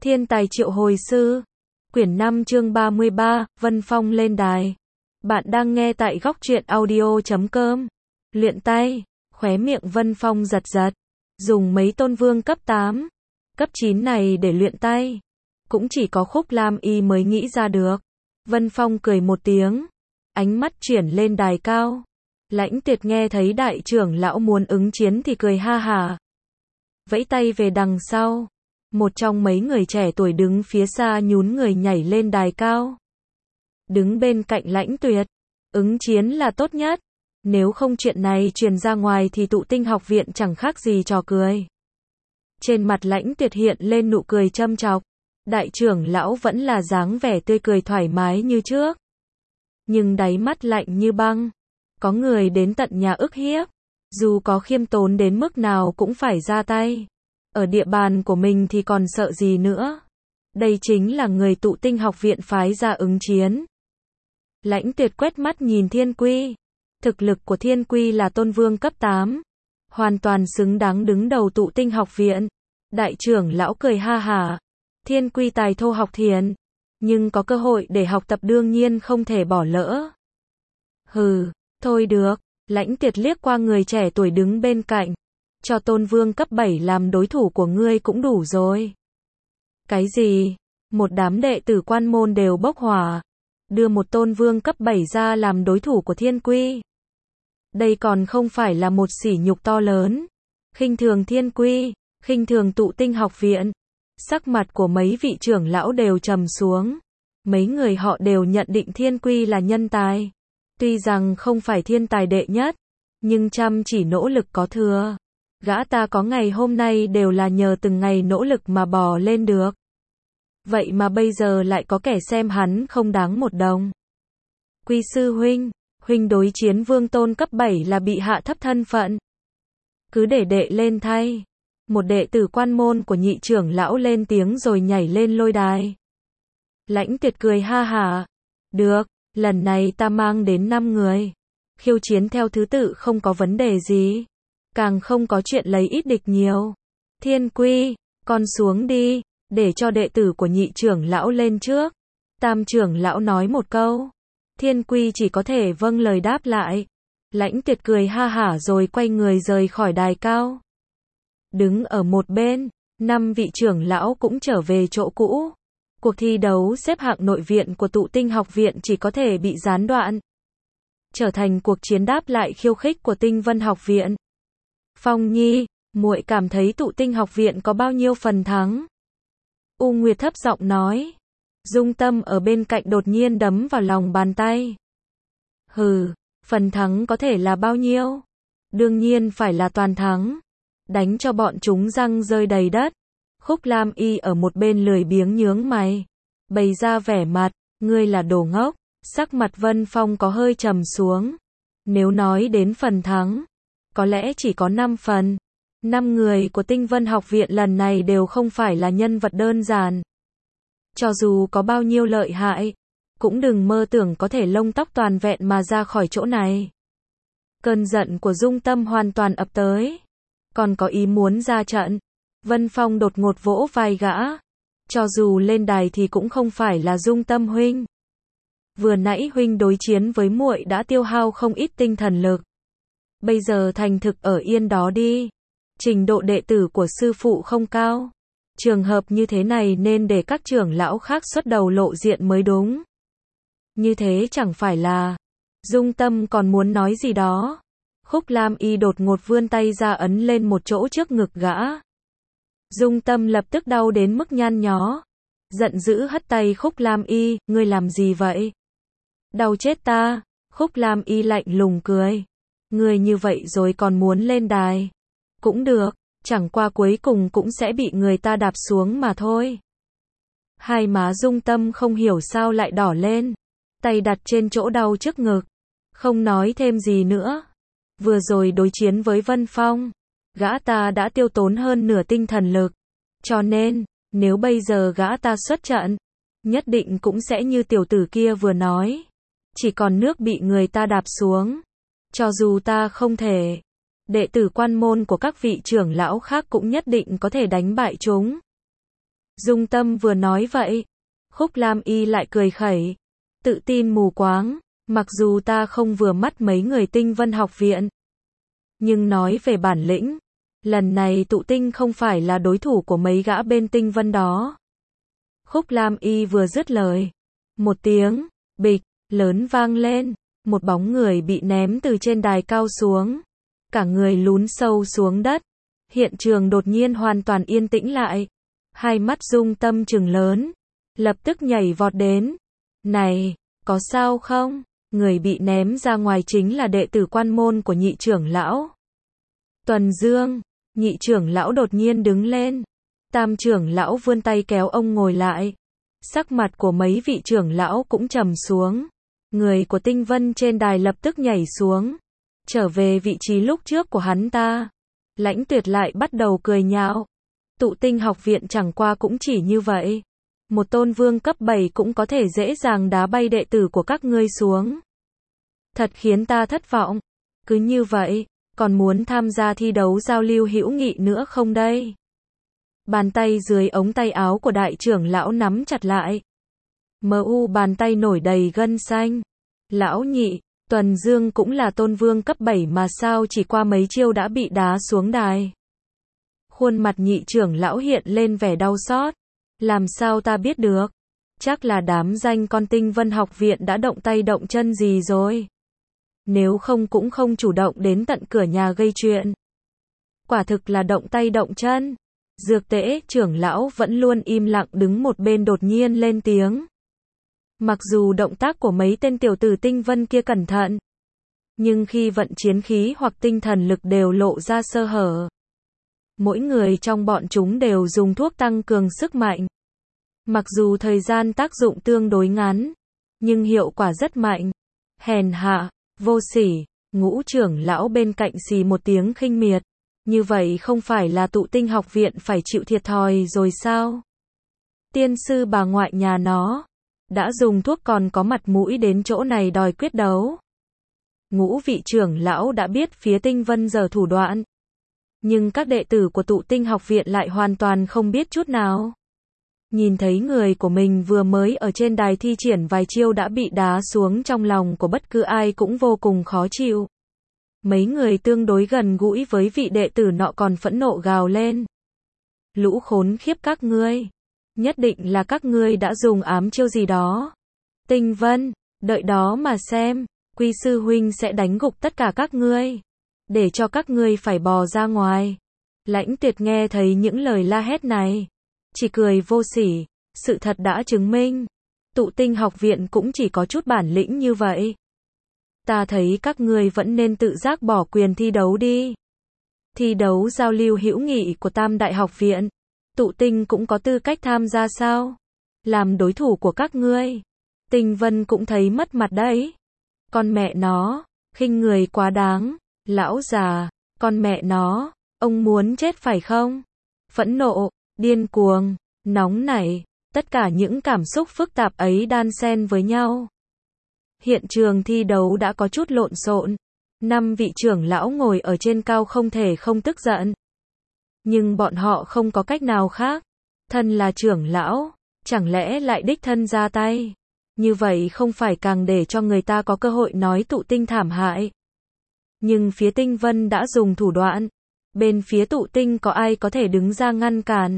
Thiên tài triệu hồi sư. Quyển 5 chương 33, Vân Phong lên đài. Bạn đang nghe tại góc truyện audio.com. Luyện tay, khóe miệng Vân Phong giật giật. Dùng mấy tôn vương cấp 8, cấp 9 này để luyện tay. Cũng chỉ có Khúc Lam Y mới nghĩ ra được. Vân Phong cười một tiếng. Ánh mắt chuyển lên đài cao. Lãnh Tuyệt nghe thấy đại trưởng lão muốn ứng chiến thì cười ha hả. Vẫy tay về đằng sau. Một trong mấy người trẻ tuổi đứng phía xa nhún người nhảy lên đài cao. Đứng bên cạnh Lãnh Tuyệt. Ứng chiến là tốt nhất. Nếu không chuyện này truyền ra ngoài thì Tụ Tinh học viện chẳng khác gì trò cười. Trên mặt Lãnh Tuyệt hiện lên nụ cười châm chọc. Đại trưởng lão vẫn là dáng vẻ tươi cười thoải mái như trước. Nhưng đáy mắt lạnh như băng. Có người đến tận nhà ức hiếp. Dù có khiêm tốn đến mức nào cũng phải ra tay. Ở địa bàn của mình thì còn sợ gì nữa. Đây chính là người Tụ Tinh học viện phái ra ứng chiến. Lãnh Tuyệt quét mắt nhìn Thiên Quy. Thực lực của Thiên Quy là tôn vương cấp 8. Hoàn toàn xứng đáng đứng đầu Tụ Tinh học viện. Đại trưởng lão cười ha hả. Thiên Quy tài thô học thiền. Nhưng có cơ hội để học tập đương nhiên không thể bỏ lỡ. Hừ, thôi được. Lãnh Tuyệt liếc qua người trẻ tuổi đứng bên cạnh. Cho tôn vương cấp 7 làm đối thủ của ngươi cũng đủ rồi. Cái gì? Một đám đệ tử quan môn đều bốc hỏa. Đưa một tôn vương cấp 7 ra làm đối thủ của Thiên Quy. Đây còn không phải là một sỉ nhục to lớn. Khinh thường Thiên Quy, khinh thường Tụ Tinh học viện. Sắc mặt của mấy vị trưởng lão đều trầm xuống. Mấy người họ đều nhận định Thiên Quy là nhân tài. Tuy rằng không phải thiên tài đệ nhất, nhưng chăm chỉ nỗ lực có thừa. Gã ta có ngày hôm nay đều là nhờ từng ngày nỗ lực mà bò lên được. Vậy mà bây giờ lại có kẻ xem hắn không đáng một đồng. Quy sư huynh, huynh đối chiến vương tôn cấp 7 là bị hạ thấp thân phận. Cứ để đệ lên thay. Một đệ tử quan môn của nhị trưởng lão lên tiếng rồi nhảy lên lôi đài. Lãnh Tuyệt cười ha hả. Được, lần này ta mang đến 5 người. Khiêu chiến theo thứ tự không có vấn đề gì. Càng không có chuyện lấy ít địch nhiều. Thiên Quy, con xuống đi, để cho đệ tử của nhị trưởng lão lên trước. Tam trưởng lão nói một câu. Thiên Quy chỉ có thể vâng lời đáp lại. Lãnh Tuyệt cười ha hả rồi quay người rời khỏi đài cao. Đứng ở một bên, 5 vị trưởng lão cũng trở về chỗ cũ. Cuộc thi đấu xếp hạng nội viện của Tụ Tinh học viện chỉ có thể bị gián đoạn. Trở thành cuộc chiến đáp lại khiêu khích của Tinh Vân học viện. Phong Nhi, muội cảm thấy Tụ Tinh học viện có bao nhiêu phần thắng? U Nguyệt thấp giọng nói. Dung Tâm ở bên cạnh đột nhiên đấm vào lòng bàn tay. Hừ, phần thắng có thể là bao nhiêu? Đương nhiên phải là toàn thắng. Đánh cho bọn chúng răng rơi đầy đất. Khúc Lam Y ở một bên lười biếng nhướng mày. Bày ra vẻ mặt, ngươi là đồ ngốc. Sắc mặt Vân Phong có hơi trầm xuống. Nếu nói đến phần thắng, có lẽ chỉ có 5 phần. 5 người của Tinh Vân học viện lần này đều không phải là nhân vật đơn giản. Cho dù có bao nhiêu lợi hại, cũng đừng mơ tưởng có thể lông tóc toàn vẹn mà ra khỏi chỗ này. Cơn giận của Dung Tâm hoàn toàn ập tới. Còn có ý muốn ra trận. Vân Phong đột ngột vỗ vai gã. Cho dù lên đài thì cũng không phải là Dung Tâm huynh. Vừa nãy huynh đối chiến với muội đã tiêu hao không ít tinh thần lực. Bây giờ thành thực ở yên đó đi. Trình độ đệ tử của sư phụ không cao. Trường hợp như thế này nên để các trưởng lão khác xuất đầu lộ diện mới đúng. Như thế chẳng phải là. Dung Tâm còn muốn nói gì đó. Khúc Lam Y đột ngột vươn tay ra ấn lên một chỗ trước ngực gã. Dung Tâm lập tức đau đến mức nhăn nhó. Giận dữ hất tay Khúc Lam Y, ngươi làm gì vậy? Đau chết ta. Khúc Lam Y lạnh lùng cười. Ngươi như vậy rồi còn muốn lên đài. Cũng được, chẳng qua cuối cùng cũng sẽ bị người ta đạp xuống mà thôi. Hai má Dung Tâm không hiểu sao lại đỏ lên. Tay đặt trên chỗ đau trước ngực. Không nói thêm gì nữa. Vừa rồi đối chiến với Vân Phong, gã ta đã tiêu tốn hơn nửa tinh thần lực. Cho nên, nếu bây giờ gã ta xuất trận, nhất định cũng sẽ như tiểu tử kia vừa nói. Chỉ còn nước bị người ta đạp xuống. Cho dù ta không thể, đệ tử quan môn của các vị trưởng lão khác cũng nhất định có thể đánh bại chúng. Dung Tâm vừa nói vậy, Khúc Lam Y lại cười khẩy, tự tin mù quáng, mặc dù ta không vừa mắt mấy người Tinh Vân học viện, nhưng nói về bản lĩnh, lần này tụ tinh không phải là đối thủ của mấy gã bên Tinh Vân đó. Khúc Lam Y vừa dứt lời, một tiếng bịch lớn vang lên, một bóng người bị ném từ trên đài cao xuống, cả người lún sâu xuống đất. Hiện trường đột nhiên hoàn toàn yên tĩnh lại, hai mắt Dung Tâm trừng lớn, lập tức nhảy vọt đến. Này, có sao không? Người bị ném ra ngoài chính là đệ tử quan môn của nhị trưởng lão Tuần Dương. Nhị trưởng lão đột nhiên đứng lên, tam trưởng lão vươn tay kéo ông ngồi lại. Sắc mặt của mấy vị trưởng lão cũng trầm xuống. Người của Tinh Vân trên đài lập tức nhảy xuống, trở về vị trí lúc trước của hắn ta. Lãnh Tuyệt lại bắt đầu cười nhạo. Tụ tinh học viện chẳng qua cũng chỉ như vậy. Một tôn vương cấp 7 cũng có thể dễ dàng đá bay đệ tử của các ngươi xuống. Thật khiến ta thất vọng. Cứ như vậy, còn muốn tham gia thi đấu giao lưu hữu nghị nữa không đây? Bàn tay dưới ống tay áo của đại trưởng lão nắm chặt lại. Bàn tay nổi đầy gân xanh. Lão nhị, Tuần Dương cũng là tôn vương cấp 7 mà sao chỉ qua mấy chiêu đã bị đá xuống đài. Khuôn mặt nhị trưởng lão hiện lên vẻ đau xót. Làm sao ta biết được? Chắc là đám danh con Tinh Vân học viện đã động tay động chân gì rồi. Nếu không cũng không chủ động đến tận cửa nhà gây chuyện. Quả thực là động tay động chân. Dược Tễ trưởng lão vẫn luôn im lặng đứng một bên đột nhiên lên tiếng. Mặc dù động tác của mấy tên tiểu tử Tinh Vân kia cẩn thận, nhưng khi vận chiến khí hoặc tinh thần lực đều lộ ra sơ hở. Mỗi người trong bọn chúng đều dùng thuốc tăng cường sức mạnh. Mặc dù thời gian tác dụng tương đối ngắn, nhưng hiệu quả rất mạnh. Hèn hạ, vô sỉ, Ngũ trưởng lão bên cạnh xì một tiếng khinh miệt. Như vậy không phải là tụ tinh học viện phải chịu thiệt thòi rồi sao? Tiên sư bà ngoại nhà nó đã dùng thuốc còn có mặt mũi đến chỗ này đòi quyết đấu. Ngũ vị trưởng lão đã biết phía Tinh Vân giở thủ đoạn, nhưng các đệ tử của tụ tinh học viện lại hoàn toàn không biết chút nào. Nhìn thấy người của mình vừa mới ở trên đài thi triển vài chiêu đã bị đá xuống, trong lòng của bất cứ ai cũng vô cùng khó chịu. Mấy người tương đối gần gũi với vị đệ tử nọ còn phẫn nộ gào lên. Lũ khốn khiếp các ngươi! Nhất định là các ngươi đã dùng ám chiêu gì đó. Tinh Vân, đợi đó mà xem, Quy sư huynh sẽ đánh gục tất cả các ngươi, để cho các ngươi phải bò ra ngoài. Lãnh Tuyệt nghe thấy những lời la hét này, chỉ cười vô sỉ. Sự thật đã chứng minh, tụ tinh học viện cũng chỉ có chút bản lĩnh như vậy. Ta thấy các ngươi vẫn nên tự giác bỏ quyền thi đấu đi. Thi đấu giao lưu hữu nghị của Tam Đại học viện, tụ tinh cũng có tư cách tham gia sao? Làm đối thủ của các ngươi, Tinh Vân cũng thấy mất mặt đấy. Con mẹ nó, khinh người quá đáng. Lão già, con mẹ nó, ông muốn chết phải không? Phẫn nộ, điên cuồng, nóng nảy, tất cả những cảm xúc phức tạp ấy đan xen với nhau. Hiện trường thi đấu đã có chút lộn xộn. 5 vị trưởng lão ngồi ở trên cao không thể không tức giận. Nhưng bọn họ không có cách nào khác. Thân là trưởng lão, chẳng lẽ lại đích thân ra tay? Như vậy không phải càng để cho người ta có cơ hội nói tụ tinh thảm hại. Nhưng phía Tinh Vân đã dùng thủ đoạn. Bên phía tụ tinh có ai có thể đứng ra ngăn cản?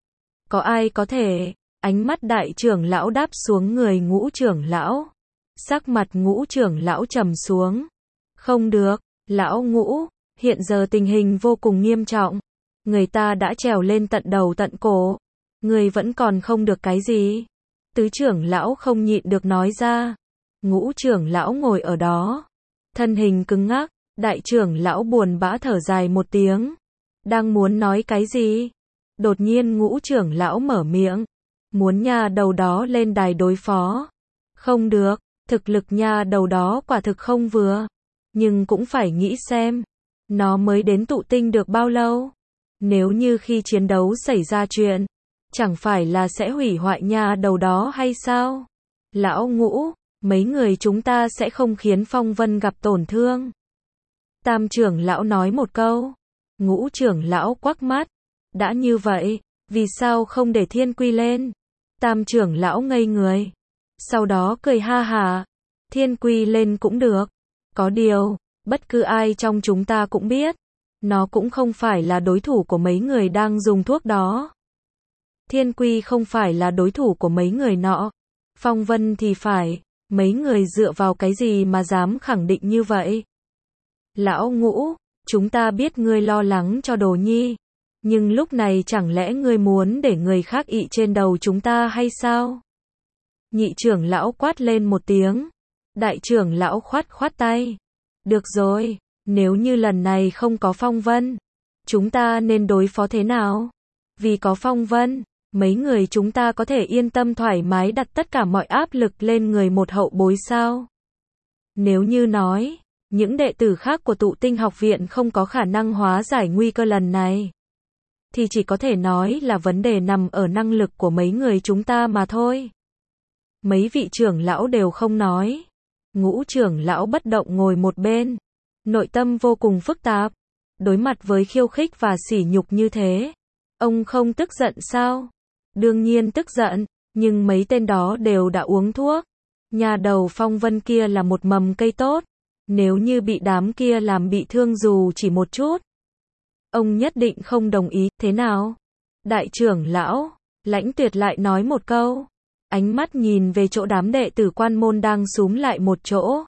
Có ai có thể? Ánh mắt đại trưởng lão đáp xuống người Ngũ trưởng lão. Sắc mặt Ngũ trưởng lão trầm xuống. Không được, lão Ngũ, hiện giờ tình hình vô cùng nghiêm trọng. Người ta đã trèo lên tận đầu tận cổ. Người vẫn còn không được cái gì? Tứ trưởng lão không nhịn được nói ra. Ngũ trưởng lão ngồi ở đó, thân hình cứng ngắc. Đại trưởng lão buồn bã thở dài một tiếng. Đang muốn nói cái gì? Đột nhiên Ngũ trưởng lão mở miệng. Muốn nha đầu đó lên đài đối phó. Không được, thực lực nha đầu đó quả thực không vừa. Nhưng cũng phải nghĩ xem, nó mới đến tụ tinh được bao lâu? Nếu như khi chiến đấu xảy ra chuyện, chẳng phải là sẽ hủy hoại nha đầu đó hay sao? Lão Ngũ, mấy người chúng ta sẽ không khiến Phong Vân gặp tổn thương. Tam trưởng lão nói một câu. Ngũ trưởng lão quắc mắt. Đã như vậy, Vì sao không để Thiên Quy lên? Tam trưởng lão ngây người. Sau đó cười ha hả. Thiên Quy lên cũng được. Có điều, bất cứ ai trong chúng ta cũng biết, nó cũng không phải là đối thủ của mấy người đang dùng thuốc đó. Thiên Quy không phải là đối thủ của mấy người nọ. Phong Vân thì phải. Mấy người dựa vào cái gì mà dám khẳng định như vậy? Lão Ngũ, chúng ta biết ngươi lo lắng cho Đồ Nhi. Nhưng lúc này chẳng lẽ ngươi muốn để người khác ị trên đầu chúng ta hay sao? Nhị trưởng lão quát lên một tiếng. Đại trưởng lão khoát khoát tay. Được rồi, nếu như lần này không có Phong Vân, chúng ta nên đối phó thế nào? Vì có Phong Vân, mấy người chúng ta có thể yên tâm thoải mái đặt tất cả mọi áp lực lên người một hậu bối sao? Nếu như nói, những đệ tử khác của Tụ Tinh học viện không có khả năng hóa giải nguy cơ lần này, thì chỉ có thể nói là vấn đề nằm ở năng lực của mấy người chúng ta mà thôi. Mấy vị trưởng lão đều không nói. Ngũ trưởng lão bất động ngồi một bên. Nội tâm vô cùng phức tạp. Đối mặt với khiêu khích và sỉ nhục như thế, ông không tức giận sao? Đương nhiên tức giận, nhưng mấy tên đó đều đã uống thuốc. Nhà đầu Phong Vân kia là một mầm cây tốt. Nếu như bị đám kia làm bị thương dù chỉ một chút, ông nhất định không đồng ý. Thế nào? Đại trưởng lão, Lãnh Tuyệt lại nói một câu. Ánh mắt nhìn về chỗ đám đệ tử quan môn đang xúm lại một chỗ.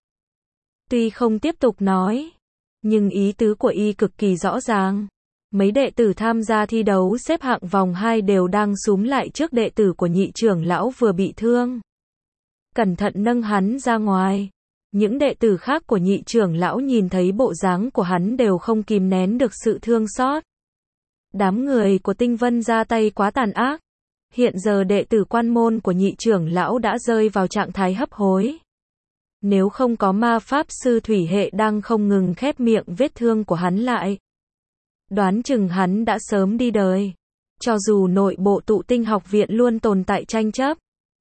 Tuy không tiếp tục nói, nhưng ý tứ của y cực kỳ rõ ràng. Mấy đệ tử tham gia thi đấu xếp hạng vòng 2 đều đang xúm lại trước đệ tử của nhị trưởng lão vừa bị thương. Cẩn thận nâng hắn ra ngoài. Những đệ tử khác của nhị trưởng lão nhìn thấy bộ dáng của hắn đều không kìm nén được sự thương xót. Đám người của Tinh Vân ra tay quá tàn ác. Hiện giờ đệ tử quan môn của nhị trưởng lão đã rơi vào trạng thái hấp hối. Nếu không có ma pháp sư thủy hệ đang không ngừng khép miệng vết thương của hắn lại, đoán chừng hắn đã sớm đi đời. Cho dù nội bộ Tụ Tinh học viện luôn tồn tại tranh chấp,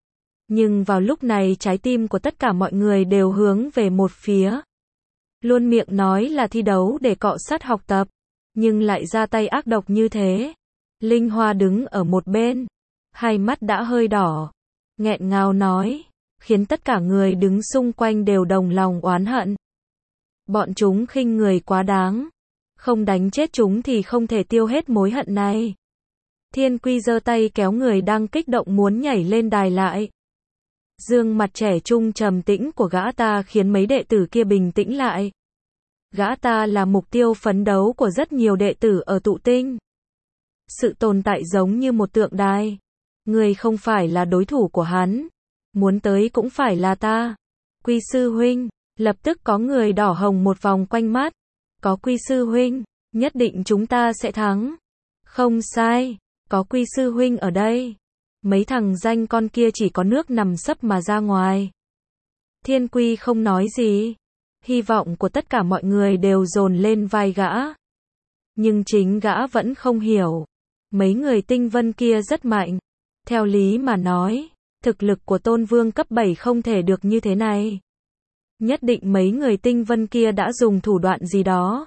nhưng vào lúc này trái tim của tất cả mọi người đều hướng về một phía. Luôn miệng nói là thi đấu để cọ sát học tập, nhưng lại ra tay ác độc như thế. Linh Hoa đứng ở một bên, hai mắt đã hơi đỏ, nghẹn ngào nói, khiến tất cả người đứng xung quanh đều đồng lòng oán hận. Bọn chúng khinh người quá đáng, không đánh chết chúng thì không thể tiêu hết mối hận này. Thiên Quy giơ tay kéo người đang kích động muốn nhảy lên đài lại. Dương mặt trẻ trung trầm tĩnh của gã ta khiến mấy đệ tử kia bình tĩnh lại. Gã ta là mục tiêu phấn đấu của rất nhiều đệ tử ở Tụ Tinh. Sự tồn tại giống như một tượng đài. Người không phải là đối thủ của hắn. Muốn tới cũng phải là ta. Quy sư huynh, lập tức có người đỏ hồng một vòng quanh mắt. Có Quy sư huynh, nhất định chúng ta sẽ thắng. Không sai, có Quy sư huynh ở đây. Mấy thằng danh con kia chỉ có nước nằm sấp mà ra ngoài. Thiên Quy không nói gì. Hy vọng của tất cả mọi người đều dồn lên vai gã. Nhưng chính gã vẫn không hiểu. Mấy người Tinh Vân kia rất mạnh. Theo lý mà nói, thực lực của Tôn Vương cấp 7 không thể được như thế này. Nhất định mấy người Tinh Vân kia đã dùng thủ đoạn gì đó.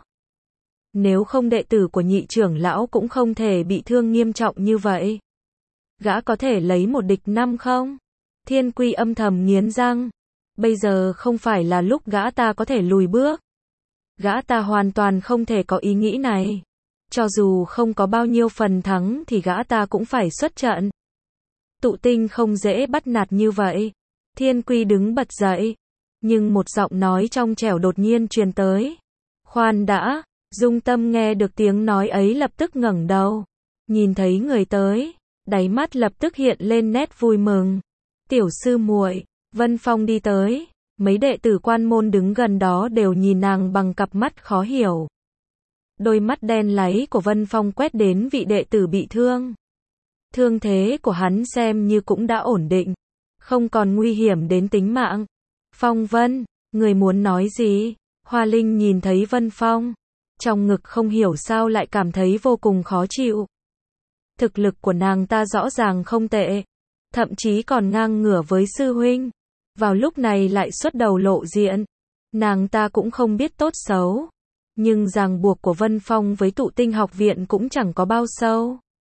Nếu không đệ tử của nhị trưởng lão cũng không thể bị thương nghiêm trọng như vậy. Gã có thể lấy một địch 5 không? Thiên Quy âm thầm nghiến răng. Bây giờ không phải là lúc gã ta có thể lùi bước. Gã ta hoàn toàn không thể có ý nghĩ này. Cho dù không có bao nhiêu phần thắng thì gã ta cũng phải xuất trận. Tụ Tinh không dễ bắt nạt như vậy. Thiên Quy đứng bật dậy. Nhưng một giọng nói trong trẻo đột nhiên truyền tới. Khoan đã, Dung Tâm nghe được tiếng nói ấy lập tức ngẩng đầu. Nhìn thấy người tới, đáy mắt lập tức hiện lên nét vui mừng. Tiểu sư muội, Vân Phong đi tới. Mấy đệ tử quan môn đứng gần đó đều nhìn nàng bằng cặp mắt khó hiểu. Đôi mắt đen láy của Vân Phong quét đến vị đệ tử bị thương. Thương thế của hắn xem như cũng đã ổn định, không còn nguy hiểm đến tính mạng. Phong Vân, người muốn nói gì? Hoa Linh nhìn thấy Vân Phong, trong ngực không hiểu sao lại cảm thấy vô cùng khó chịu. Thực lực của nàng ta rõ ràng không tệ, thậm chí còn ngang ngửa với sư huynh. Vào lúc này lại xuất đầu lộ diện. Nàng ta cũng không biết tốt xấu. Nhưng ràng buộc của Vân Phong với Tụ Tinh học viện cũng chẳng có bao sâu.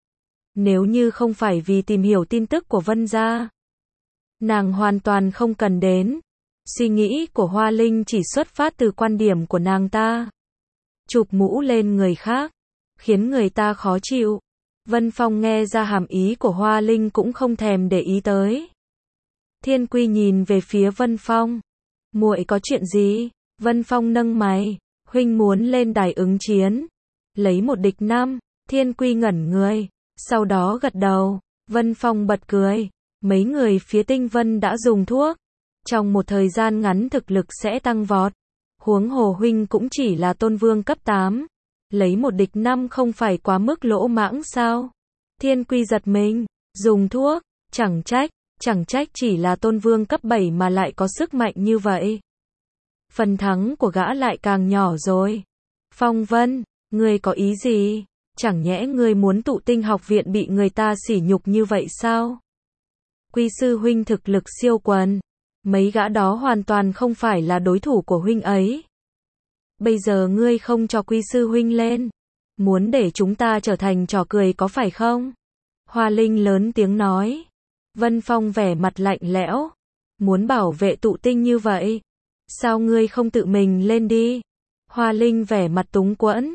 Nếu như không phải vì tìm hiểu tin tức của Vân gia, nàng hoàn toàn không cần đến. Suy nghĩ của Hoa Linh chỉ xuất phát từ quan điểm của nàng ta. Chụp mũ lên người khác, khiến người ta khó chịu. Vân Phong nghe ra hàm ý của Hoa Linh cũng không thèm để ý tới. Thiên Quy nhìn về phía Vân Phong. Muội có chuyện gì? Vân Phong nâng mày. Huynh muốn lên đài ứng chiến. Lấy 1 địch 5. Thiên Quy ngẩn người. Sau đó gật đầu. Vân Phong bật cười. Mấy người phía Tinh Vân đã dùng thuốc. Trong một thời gian ngắn thực lực sẽ tăng vọt. Huống hồ huynh cũng chỉ là tôn vương cấp 8. Lấy 1 địch 5 không phải quá mức lỗ mãng sao? Thiên Quy giật mình. Dùng thuốc. Chẳng trách chỉ là tôn vương cấp 7 mà lại có sức mạnh như vậy. Phần thắng của gã lại càng nhỏ rồi. Phong Vân, ngươi có ý gì? Chẳng nhẽ ngươi muốn Tụ Tinh học viện bị người ta sỉ nhục như vậy sao? Quy sư huynh thực lực siêu quần. Mấy gã đó hoàn toàn không phải là đối thủ của huynh ấy. Bây giờ ngươi không cho Quy sư huynh lên. Muốn để chúng ta trở thành trò cười có phải không? Hoa Linh lớn tiếng nói. Vân Phong vẻ mặt lạnh lẽo. Muốn bảo vệ Tụ Tinh như vậy. Sao ngươi không tự mình lên đi? Hoa Linh vẻ mặt túng quẫn.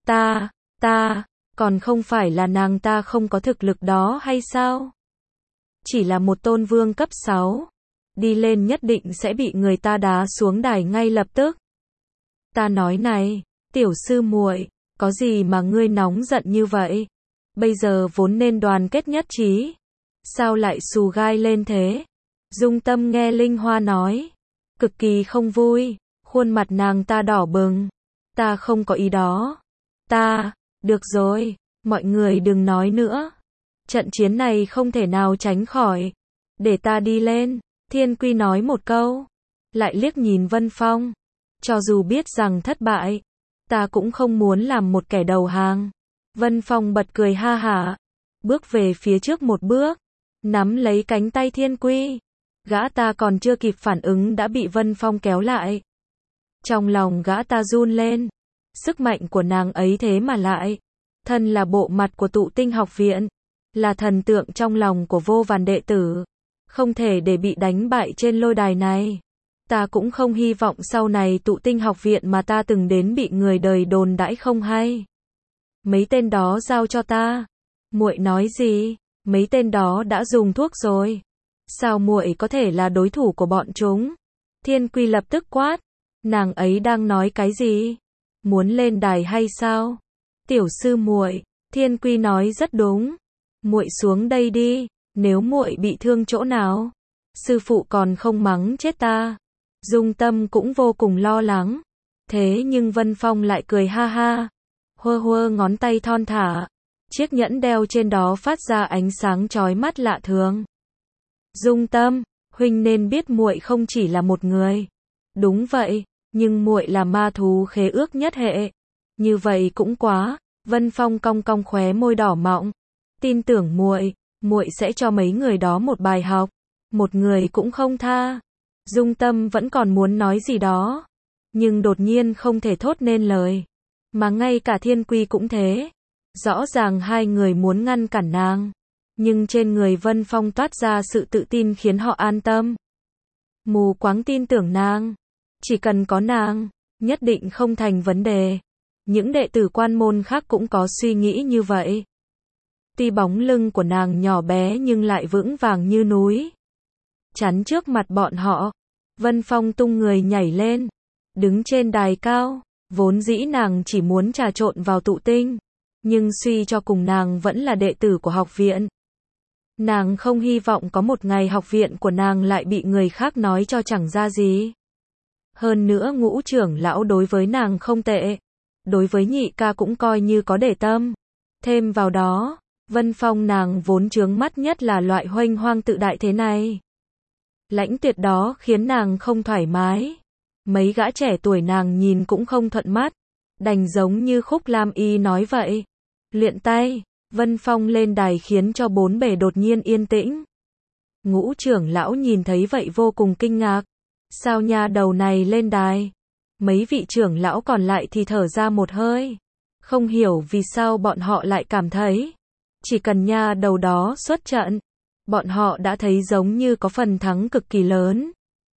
Ta, còn không phải là nàng ta không có thực lực đó hay sao? Chỉ là một tôn vương cấp 6. Đi lên nhất định sẽ bị người ta đá xuống đài ngay lập tức. Ta nói này, tiểu sư muội, có gì mà ngươi nóng giận như vậy? Bây giờ vốn nên đoàn kết nhất trí. Sao lại xù gai lên thế? Dung Tâm nghe Linh Hoa nói. Cực kỳ không vui. Khuôn mặt nàng ta đỏ bừng. Ta không có ý đó. Được rồi. Mọi người đừng nói nữa. Trận chiến này không thể nào tránh khỏi. Để ta đi lên. Thiên Quy nói một câu. Lại liếc nhìn Vân Phong. Cho dù biết rằng thất bại, ta cũng không muốn làm một kẻ đầu hàng. Vân Phong bật cười ha hả. Bước về phía trước một bước. Nắm lấy cánh tay Thiên Quy. Gã ta còn chưa kịp phản ứng đã bị Vân Phong kéo lại. Trong lòng gã ta run lên. Sức mạnh của nàng ấy thế mà lại. Thân là bộ mặt của Tụ Tinh học viện. Là thần tượng trong lòng của vô vàn đệ tử. Không thể để bị đánh bại trên lôi đài này. Ta cũng không hy vọng sau này Tụ Tinh học viện mà ta từng đến bị người đời đồn đãi không hay. Mấy tên đó giao cho ta. Muội nói gì? Mấy tên đó đã dùng thuốc rồi. Sao muội có thể là đối thủ của bọn chúng? Thiên Quy lập tức quát. Nàng ấy đang nói cái gì? Muốn lên đài hay sao? Tiểu sư muội, Thiên Quy nói rất đúng. Muội xuống đây đi, nếu muội bị thương chỗ nào, sư phụ còn không mắng chết ta. Dung Tâm cũng vô cùng lo lắng. Thế nhưng Vân Phong lại cười ha ha. Hơ ngón tay thon thả. Chiếc nhẫn đeo trên đó phát ra ánh sáng chói mắt lạ thường. Dung Tâm, huynh nên biết muội không chỉ là một người. Đúng vậy, nhưng muội là ma thú khế ước nhất hệ. Như vậy cũng quá. Vân Phong cong cong khóe môi đỏ mọng. Tin tưởng muội sẽ cho mấy người đó một bài học. Một người cũng không tha. Dung Tâm vẫn còn muốn nói gì đó, nhưng đột nhiên không thể thốt nên lời. Mà ngay cả Thiên Quy cũng thế. Rõ ràng hai người muốn ngăn cản nàng, nhưng trên người Vân Phong toát ra sự tự tin khiến họ an tâm. Mù quáng tin tưởng nàng. Chỉ cần có nàng, nhất định không thành vấn đề. Những đệ tử quan môn khác cũng có suy nghĩ như vậy. Tuy bóng lưng của nàng nhỏ bé nhưng lại vững vàng như núi. Chắn trước mặt bọn họ. Vân Phong tung người nhảy lên. Đứng trên đài cao. Vốn dĩ nàng chỉ muốn trà trộn vào Tụ Tinh. Nhưng suy cho cùng nàng vẫn là đệ tử của học viện. Nàng không hy vọng có một ngày học viện của nàng lại bị người khác nói cho chẳng ra gì. Hơn nữa Ngũ trưởng lão đối với nàng không tệ. Đối với Nhị ca cũng coi như có để tâm. Thêm vào đó, Vân Phong nàng vốn chướng mắt nhất là loại huênh hoang tự đại thế này. Lãnh tuyệt đó khiến nàng không thoải mái. Mấy gã trẻ tuổi nàng nhìn cũng không thuận mắt. Đành giống như Khúc Lam Y nói vậy. Luyện tay. Vân Phong lên đài khiến cho bốn bề đột nhiên yên tĩnh. Ngũ trưởng lão nhìn thấy vậy vô cùng kinh ngạc. Sao nha đầu này lên đài? Mấy vị trưởng lão còn lại thì thở ra một hơi. Không hiểu vì sao bọn họ lại cảm thấy Chỉ cần nha đầu đó xuất trận, bọn họ đã thấy giống như có phần thắng cực kỳ lớn.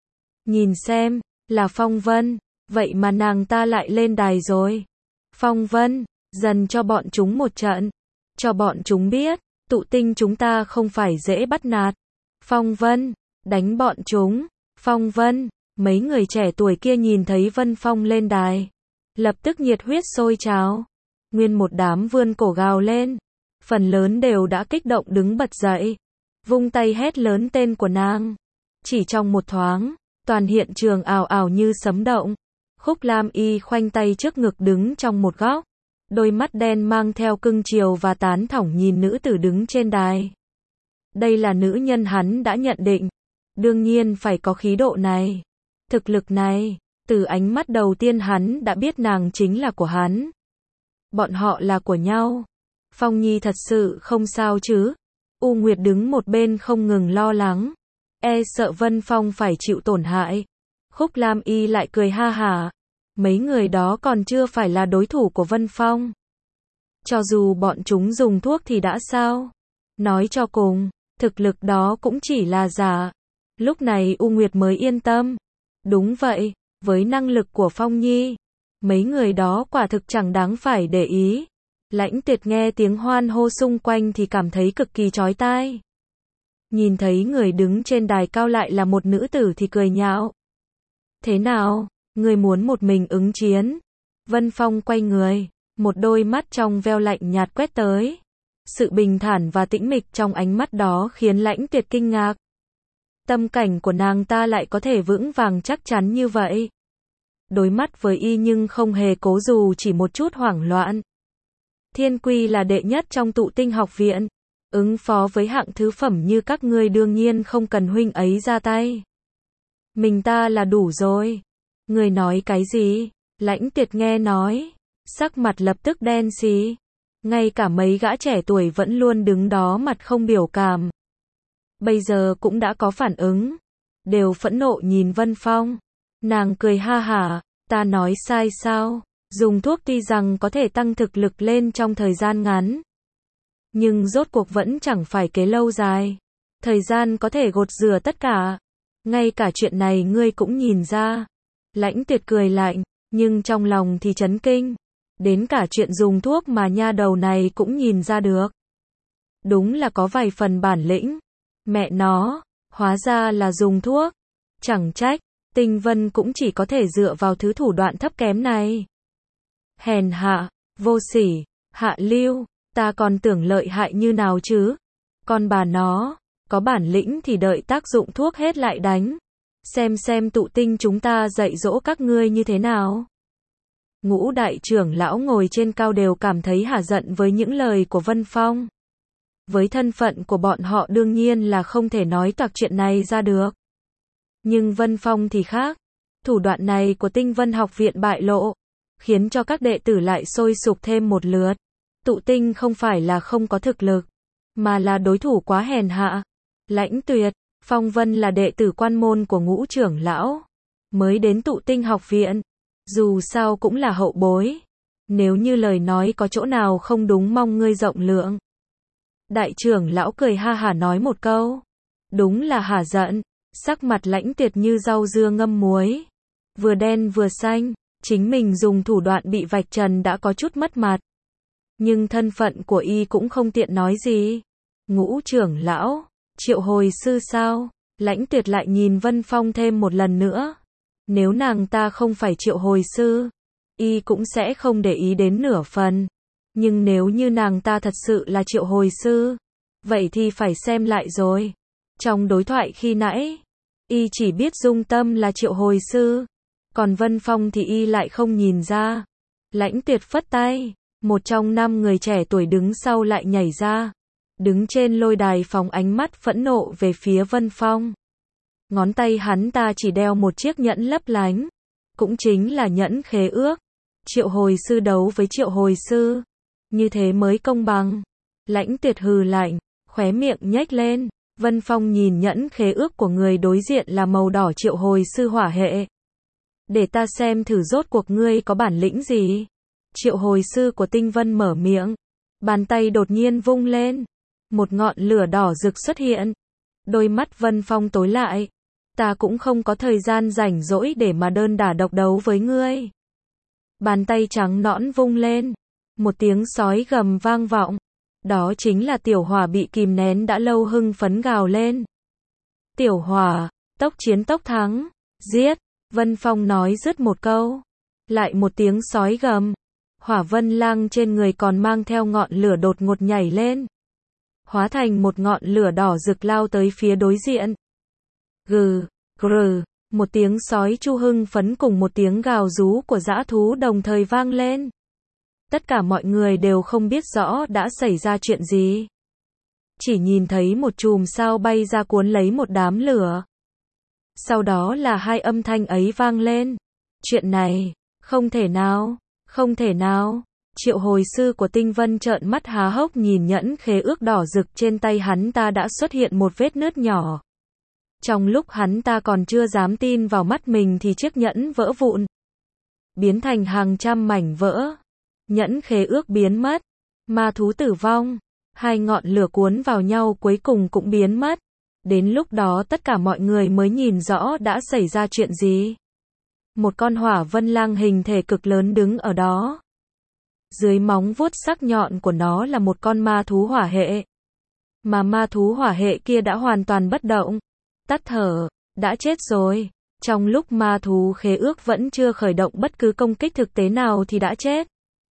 Nhìn xem, là Phong Vân, vậy mà nàng ta lại lên đài rồi. Phong Vân, dần cho bọn chúng một trận, cho bọn chúng biết, tụ tinh chúng ta không phải dễ bắt nạt. Phong Vân, đánh bọn chúng. Phong Vân, mấy người trẻ tuổi kia nhìn thấy Vân Phong lên đài, lập tức nhiệt huyết sôi trào. Nguyên một đám vươn cổ gào lên, phần lớn đều đã kích động đứng bật dậy, vung tay hét lớn tên của nàng. Chỉ trong một thoáng, toàn hiện trường ào ào như sấm động. Khúc Lam Y khoanh tay trước ngực đứng trong một góc, đôi mắt đen mang theo cưng chiều và tán thỏng nhìn nữ tử đứng trên đài. Đây là nữ nhân hắn đã nhận định, đương nhiên phải có khí độ này, thực lực này, từ ánh mắt đầu tiên hắn đã biết nàng chính là của hắn. Bọn họ là của nhau. Phong Nhi thật sự không sao chứ? U Nguyệt đứng một bên không ngừng lo lắng, sợ Vân Phong phải chịu tổn hại. Khúc Lam Y lại cười ha hả, mấy người đó còn chưa phải là đối thủ của Vân Phong. Cho dù bọn chúng dùng thuốc thì đã sao? Nói cho cùng, thực lực đó cũng chỉ là giả. Lúc này U Nguyệt mới yên tâm. Đúng vậy, với năng lực của Phong Nhi, mấy người đó quả thực chẳng đáng phải để ý. Lãnh Tuyệt nghe tiếng hoan hô xung quanh thì cảm thấy cực kỳ chói tai. Nhìn thấy người đứng trên đài cao lại là một nữ tử thì cười nhạo. Thế nào, người muốn một mình ứng chiến? Vân Phong quay người, một đôi mắt trong veo lạnh nhạt quét tới. Sự bình thản và tĩnh mịch trong ánh mắt đó khiến Lãnh Tuyệt kinh ngạc. Tâm cảnh của nàng ta lại có thể vững vàng chắc chắn như vậy. Đối mắt với y nhưng không hề cố dù chỉ một chút hoảng loạn. Thiên Quy là đệ nhất trong tụ tinh học viện. Ứng phó với hạng thứ phẩm như các ngươi đương nhiên không cần huynh ấy ra tay. Mình ta là đủ rồi. Người nói cái gì? Lãnh Tuyệt nghe nói, sắc mặt lập tức đen xì. Ngay cả mấy gã trẻ tuổi vẫn luôn đứng đó mặt không biểu cảm, bây giờ cũng đã có phản ứng, đều phẫn nộ nhìn Vân Phong. Nàng cười ha hả, ta nói sai sao? Dùng thuốc tuy rằng có thể tăng thực lực lên trong thời gian ngắn, nhưng rốt cuộc vẫn chẳng phải kế lâu dài. Thời gian có thể gột rửa tất cả. Ngay cả chuyện này ngươi cũng nhìn ra. Lãnh Tuyệt cười lạnh, nhưng trong lòng thì chấn kinh. Đến cả chuyện dùng thuốc mà nha đầu này cũng nhìn ra được. Đúng là có vài phần bản lĩnh. Mẹ nó, hóa ra là dùng thuốc. Chẳng trách, Tinh Vân cũng chỉ có thể dựa vào thứ thủ đoạn thấp kém này. Hèn hạ, vô sỉ, hạ lưu, ta còn tưởng lợi hại như nào chứ. Con bà nó, có bản lĩnh thì đợi tác dụng thuốc hết lại đánh. Xem tụ tinh chúng ta dạy dỗ các ngươi như thế nào. Ngũ đại trưởng lão ngồi trên cao đều cảm thấy hả giận với những lời của Vân Phong. Với thân phận của bọn họ đương nhiên là không thể nói toạc chuyện này ra được. Nhưng Vân Phong thì khác. Thủ đoạn này của Tinh Vân học viện bại lộ, khiến cho các đệ tử lại sôi sục thêm một lượt. Tụ tinh không phải là không có thực lực, mà là đối thủ quá hèn hạ. Lãnh Tuyệt, Phong Vân là đệ tử quan môn của Ngũ trưởng lão, mới đến tụ tinh học viện. Dù sao cũng là hậu bối. Nếu như lời nói có chỗ nào không đúng mong ngươi rộng lượng. Đại trưởng lão cười ha hả nói một câu. Đúng là hả giận. Sắc mặt Lãnh Tuyệt như rau dưa ngâm muối, vừa đen vừa xanh. Chính mình dùng thủ đoạn bị vạch trần đã có chút mất mặt, nhưng thân phận của y cũng không tiện nói gì. Ngũ trưởng lão, triệu hồi sư sao? Lãnh Tuyệt lại nhìn Vân Phong thêm một lần nữa. Nếu nàng ta không phải triệu hồi sư, y cũng sẽ không để ý đến nửa phần. Nhưng nếu như nàng ta thật sự là triệu hồi sư, vậy thì phải xem lại rồi. Trong đối thoại khi nãy, y chỉ biết Dung Tâm là triệu hồi sư, còn Vân Phong thì y lại không nhìn ra. Lãnh Tuyệt phất tay, một trong 5 người trẻ tuổi đứng sau lại nhảy ra, đứng trên lôi đài phóng ánh mắt phẫn nộ về phía Vân Phong. Ngón tay hắn ta chỉ đeo một chiếc nhẫn lấp lánh, cũng chính là nhẫn khế ước. Triệu hồi sư đấu với triệu hồi sư, như thế mới công bằng. Lãnh Tuyệt hừ lạnh, khóe miệng nhếch lên. Vân Phong nhìn nhẫn khế ước của người đối diện là màu đỏ triệu hồi sư hỏa hệ. Để ta xem thử rốt cuộc ngươi có bản lĩnh gì. Triệu hồi sư của Tinh Vân mở miệng. Bàn tay đột nhiên vung lên. Một ngọn lửa đỏ rực xuất hiện. Đôi mắt Vân Phong tối lại. Ta cũng không có thời gian rảnh rỗi để mà đơn đả độc đấu với ngươi. Bàn tay trắng nõn vung lên. Một tiếng sói gầm vang vọng. Đó chính là Tiểu Hỏa bị kìm nén đã lâu hưng phấn gào lên. Tiểu Hỏa, tốc chiến tốc thắng, giết. Vân Phong nói dứt một câu. Lại một tiếng sói gầm. Hỏa vân lang trên người còn mang theo ngọn lửa đột ngột nhảy lên. Hóa thành một ngọn lửa đỏ rực lao tới phía đối diện. Gừ, gừ, một tiếng sói chu hưng phấn cùng một tiếng gào rú của dã thú đồng thời vang lên. Tất cả mọi người đều không biết rõ đã xảy ra chuyện gì. Chỉ nhìn thấy một chùm sao bay ra cuốn lấy một đám lửa. Sau đó là hai âm thanh ấy vang lên. Chuyện này, không thể nào, không thể nào. Triệu hồi sư của Tinh Vân trợn mắt há hốc nhìn nhẫn khế ước đỏ rực trên tay hắn ta đã xuất hiện một vết nứt nhỏ. Trong lúc hắn ta còn chưa dám tin vào mắt mình thì chiếc nhẫn vỡ vụn. Biến thành hàng trăm mảnh vỡ. Nhẫn khế ước biến mất. Ma thú tử vong. Hai ngọn lửa cuốn vào nhau cuối cùng cũng biến mất. Đến lúc đó tất cả mọi người mới nhìn rõ đã xảy ra chuyện gì. Một con hỏa vân lang hình thể cực lớn đứng ở đó. Dưới móng vuốt sắc nhọn của nó là một con ma thú hỏa hệ. Mà ma thú hỏa hệ kia đã hoàn toàn bất động. Tắt thở, đã chết rồi. Trong lúc ma thú khế ước vẫn chưa khởi động bất cứ công kích thực tế nào thì đã chết.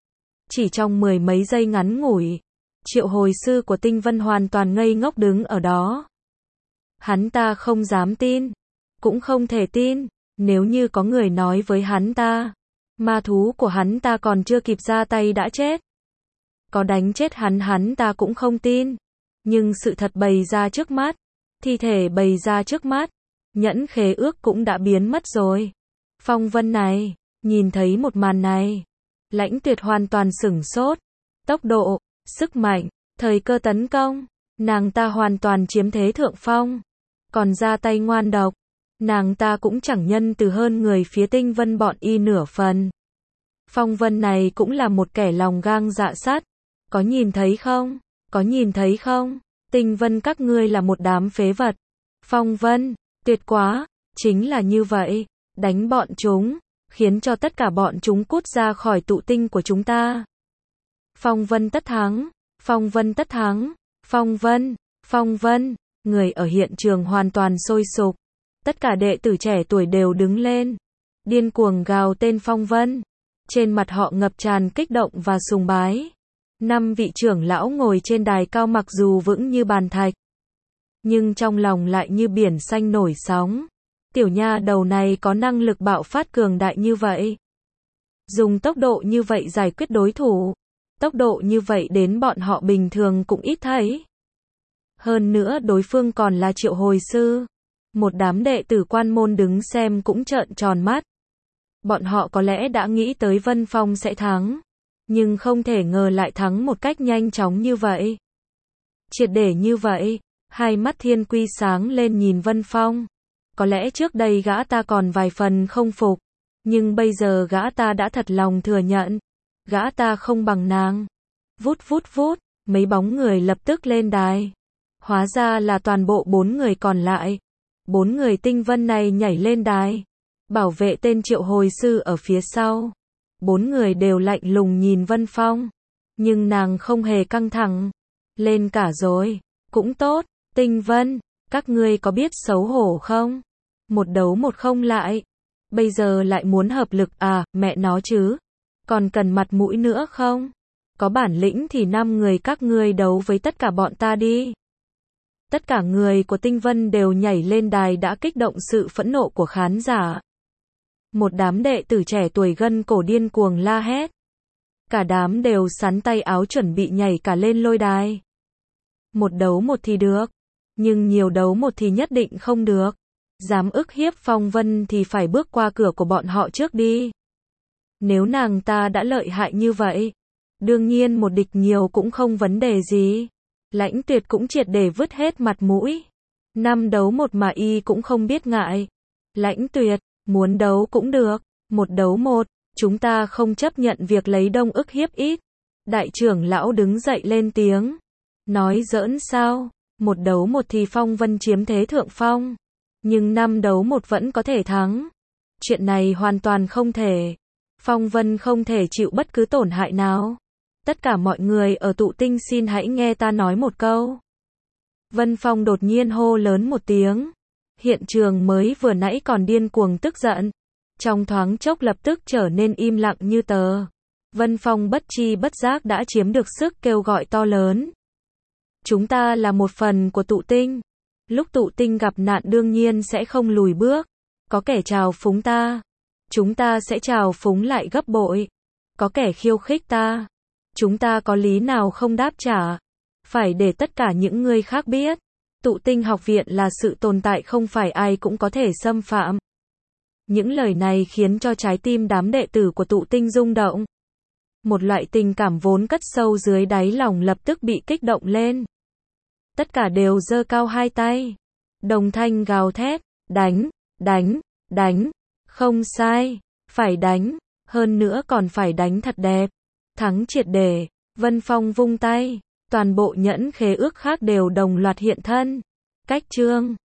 Chỉ trong mười mấy giây ngắn ngủi, triệu hồi sư của Tinh Vân hoàn toàn ngây ngốc đứng ở đó. Hắn ta không dám tin, cũng không thể tin, nếu như có người nói với hắn ta, ma thú của hắn ta còn chưa kịp ra tay đã chết. Có đánh chết hắn ta cũng không tin. Nhưng sự thật bày ra trước mắt, thi thể bày ra trước mắt, nhẫn khế ước cũng đã biến mất rồi. Phong Vân này, nhìn thấy một màn này, Lãnh Tuyệt hoàn toàn sửng sốt. Tốc độ, sức mạnh, thời cơ tấn công, nàng ta hoàn toàn chiếm thế thượng phong. Còn ra tay ngoan độc, nàng ta cũng chẳng nhân từ hơn người phía Tinh Vân bọn y nửa phần. Phong Vân này cũng là một kẻ lòng gang dạ sắt. Có nhìn thấy không? Có nhìn thấy không? Tinh Vân các ngươi là một đám phế vật. Phong Vân, tuyệt quá, chính là như vậy. Đánh bọn chúng, khiến cho tất cả bọn chúng cút ra khỏi tụ tinh của chúng ta. Phong Vân tất thắng, Phong Vân tất thắng, Phong Vân, Phong Vân. Người ở hiện trường hoàn toàn sôi sục. Tất cả đệ tử trẻ tuổi đều đứng lên, điên cuồng gào tên Phong Vân. Trên mặt họ ngập tràn kích động và sùng bái. 5 vị trưởng lão ngồi trên đài cao mặc dù vững như bàn thạch, nhưng trong lòng lại như biển xanh nổi sóng. Tiểu nha đầu này có năng lực bạo phát cường đại như vậy. Dùng tốc độ như vậy giải quyết đối thủ. Tốc độ như vậy đến bọn họ bình thường cũng ít thấy. Hơn nữa đối phương còn là triệu hồi sư. Một đám đệ tử quan môn đứng xem cũng trợn tròn mắt. Bọn họ có lẽ đã nghĩ tới Vân Phong sẽ thắng, nhưng không thể ngờ lại thắng một cách nhanh chóng như vậy. Triệt để như vậy, hai mắt Thiên Quy sáng lên nhìn Vân Phong. Có lẽ trước đây gã ta còn vài phần không phục, nhưng bây giờ gã ta đã thật lòng thừa nhận, gã ta không bằng nàng. Vút vút vút, mấy bóng người lập tức lên đài. Hóa ra là toàn bộ 4 người còn lại. 4 người Tinh Vân này nhảy lên đài, bảo vệ tên triệu hồi sư ở phía sau. 4 người đều lạnh lùng nhìn Vân Phong, nhưng nàng không hề căng thẳng. Lên cả rồi, cũng tốt. Tinh Vân, các ngươi có biết xấu hổ không? Một đấu một không lại, bây giờ lại muốn hợp lực à, mẹ nó chứ. Còn cần mặt mũi nữa không? Có bản lĩnh thì 5 người các ngươi đấu với tất cả bọn ta đi. Tất cả người của Tinh Vân đều nhảy lên đài đã kích động sự phẫn nộ của khán giả. Một đám đệ tử trẻ tuổi gân cổ điên cuồng la hét. Cả đám đều sắn tay áo chuẩn bị nhảy cả lên lôi đài. Một đấu một thì được, nhưng nhiều đấu một thì nhất định không được. Dám ức hiếp Phong Vân thì phải bước qua cửa của bọn họ trước đi. Nếu nàng ta đã lợi hại như vậy, đương nhiên một địch nhiều cũng không vấn đề gì. Lãnh Tuyệt cũng triệt để vứt hết mặt mũi. 5 đấu một mà y cũng không biết ngại. Lãnh Tuyệt, muốn đấu cũng được, 1 đấu 1, chúng ta không chấp nhận việc lấy đông ức hiếp ít. Đại trưởng lão đứng dậy lên tiếng. Nói giỡn sao? Một đấu một thì Phong Vân chiếm thế thượng phong. Nhưng 5 đấu một vẫn có thể thắng. Chuyện này hoàn toàn không thể. Phong Vân không thể chịu bất cứ tổn hại nào. Tất cả mọi người ở tụ tinh xin hãy nghe ta nói một câu. Vân Phong đột nhiên hô lớn một tiếng. Hiện trường mới vừa nãy còn điên cuồng tức giận. Trong thoáng chốc lập tức trở nên im lặng như tờ. Vân Phong bất chi bất giác đã chiếm được sức kêu gọi to lớn. Chúng ta là một phần của tụ tinh. Lúc tụ tinh gặp nạn đương nhiên sẽ không lùi bước. Có kẻ trào phúng ta, chúng ta sẽ trào phúng lại gấp bội. Có kẻ khiêu khích ta, chúng ta có lý nào không đáp trả. Phải để tất cả những người khác biết. Tụ tinh học viện là sự tồn tại không phải ai cũng có thể xâm phạm. Những lời này khiến cho trái tim đám đệ tử của tụ tinh rung động. Một loại tình cảm vốn cất sâu dưới đáy lòng lập tức bị kích động lên. Tất cả đều giơ cao hai tay. Đồng thanh gào thét, đánh, đánh, đánh. Không sai, phải đánh. Hơn nữa còn phải đánh thật đẹp. Thắng triệt để. Vân Phong vung tay. Toàn bộ nhẫn khế ước khác đều đồng loạt hiện thân. Cách chương